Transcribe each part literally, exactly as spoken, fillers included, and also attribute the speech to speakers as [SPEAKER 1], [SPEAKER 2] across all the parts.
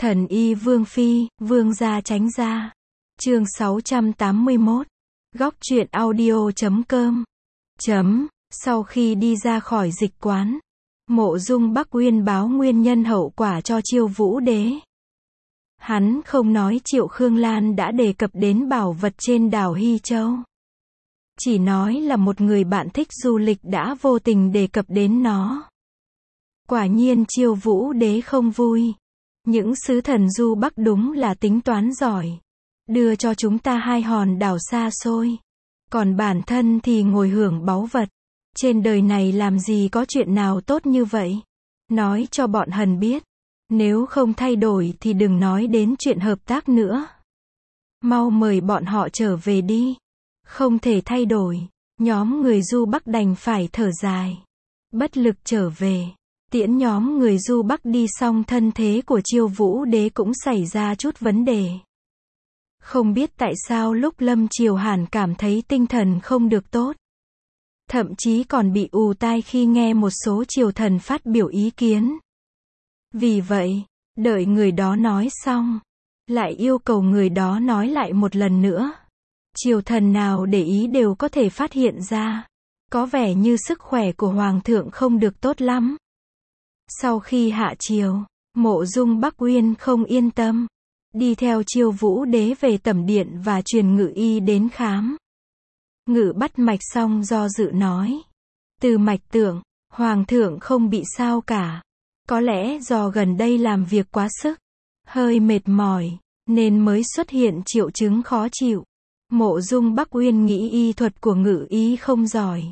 [SPEAKER 1] Thần y Vương Phi, Vương gia tránh ra. Chương sáu trăm tám mươi mốt. Góc truyện audio chấm com. Chấm. Sau khi đi ra khỏi dịch quán, Mộ Dung Bắc Uyên báo nguyên nhân hậu quả cho Chiêu Vũ Đế. Hắn không nói Triệu Khương Lan đã đề cập đến bảo vật trên đảo Hy Châu. Chỉ nói là một người bạn thích du lịch đã vô tình đề cập đến nó. Quả nhiên Chiêu Vũ Đế không vui. Những sứ thần du Bắc đúng là tính toán giỏi. Đưa cho chúng ta hai hòn đảo xa xôi. Còn bản thân thì ngồi hưởng báu vật. Trên đời này làm gì có chuyện nào tốt như vậy. Nói cho bọn Hần biết. Nếu không thay đổi thì đừng nói đến chuyện hợp tác nữa. Mau mời bọn họ trở về đi. Không thể thay đổi. Nhóm người du Bắc đành phải thở dài. Bất lực trở về. Tiễn nhóm người du Bắc đi xong, thân thế của Chiêu Vũ Đế cũng xảy ra chút vấn đề. Không biết tại sao lúc Lâm Triều Hàn cảm thấy tinh thần không được tốt. Thậm chí còn bị ù tai khi nghe một số triều thần phát biểu ý kiến. Vì vậy, đợi người đó nói xong, lại yêu cầu người đó nói lại một lần nữa. Triều thần nào để ý đều có thể phát hiện ra. Có vẻ như sức khỏe của Hoàng thượng không được tốt lắm. Sau khi hạ triều, Mộ Dung Bắc Uyên không yên tâm. Đi theo Chiêu Vũ Đế về Tẩm Điện và truyền Ngự y đến khám. Ngự bắt mạch xong do dự nói. Từ mạch tượng, Hoàng thượng không bị sao cả. Có lẽ do gần đây làm việc quá sức, hơi mệt mỏi, nên mới xuất hiện triệu chứng khó chịu. Mộ Dung Bắc Uyên nghĩ y thuật của Ngự y không giỏi,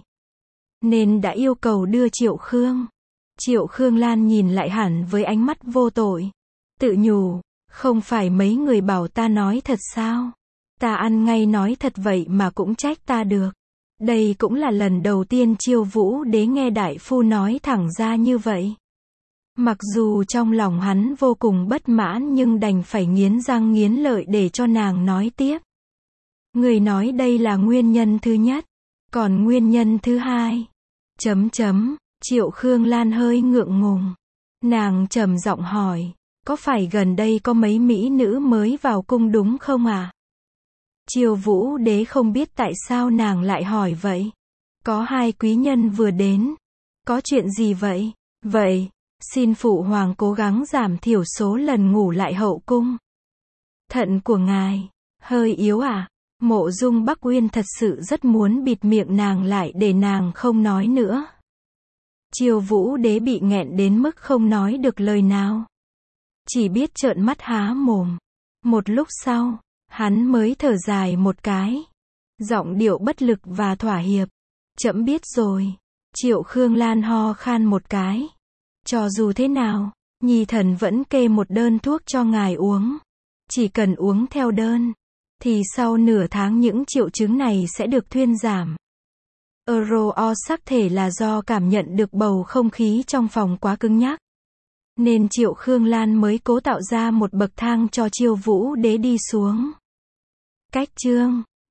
[SPEAKER 1] nên đã yêu cầu đưa Triệu Khương. Triệu Khương Lan nhìn lại hẳn với ánh mắt vô tội. Tự nhủ, không phải mấy người bảo ta nói thật sao? Ta ăn ngay nói thật vậy mà cũng trách ta được. Đây cũng là lần đầu tiên Chiêu Vũ Đế nghe đại phu nói thẳng ra như vậy. Mặc dù trong lòng hắn vô cùng bất mãn nhưng đành phải nghiến răng nghiến lợi để cho nàng nói tiếp. Người nói đây là nguyên nhân thứ nhất. Còn nguyên nhân thứ hai. Chấm chấm. Triệu Khương Lan hơi ngượng ngùng. Nàng trầm giọng hỏi. Có phải gần đây có mấy mỹ nữ mới vào cung đúng không à? Chiêu Vũ Đế không biết tại sao nàng lại hỏi vậy. Có hai quý nhân vừa đến. Có chuyện gì vậy? Vậy, xin phụ hoàng cố gắng giảm thiểu số lần ngủ lại hậu cung. Thận của ngài hơi yếu à? Mộ Dung Bắc Uyên thật sự rất muốn bịt miệng nàng lại để nàng không nói nữa. Chiêu Vũ Đế bị nghẹn đến mức không nói được lời nào. Chỉ biết trợn mắt há mồm. Một lúc sau, hắn mới thở dài một cái. Giọng điệu bất lực và thỏa hiệp. Trẫm biết rồi. Triệu Khương Lan ho khan một cái. Cho dù thế nào, nhi thần vẫn kê một đơn thuốc cho ngài uống. Chỉ cần uống theo đơn, thì sau nửa tháng những triệu chứng này sẽ được thuyên giảm. Euro o sắc thể là do cảm nhận được bầu không khí trong phòng quá cứng nhắc. Nên Triệu Khương Lan mới cố tạo ra một bậc thang cho Chiêu Vũ Đế đi xuống. Cách chương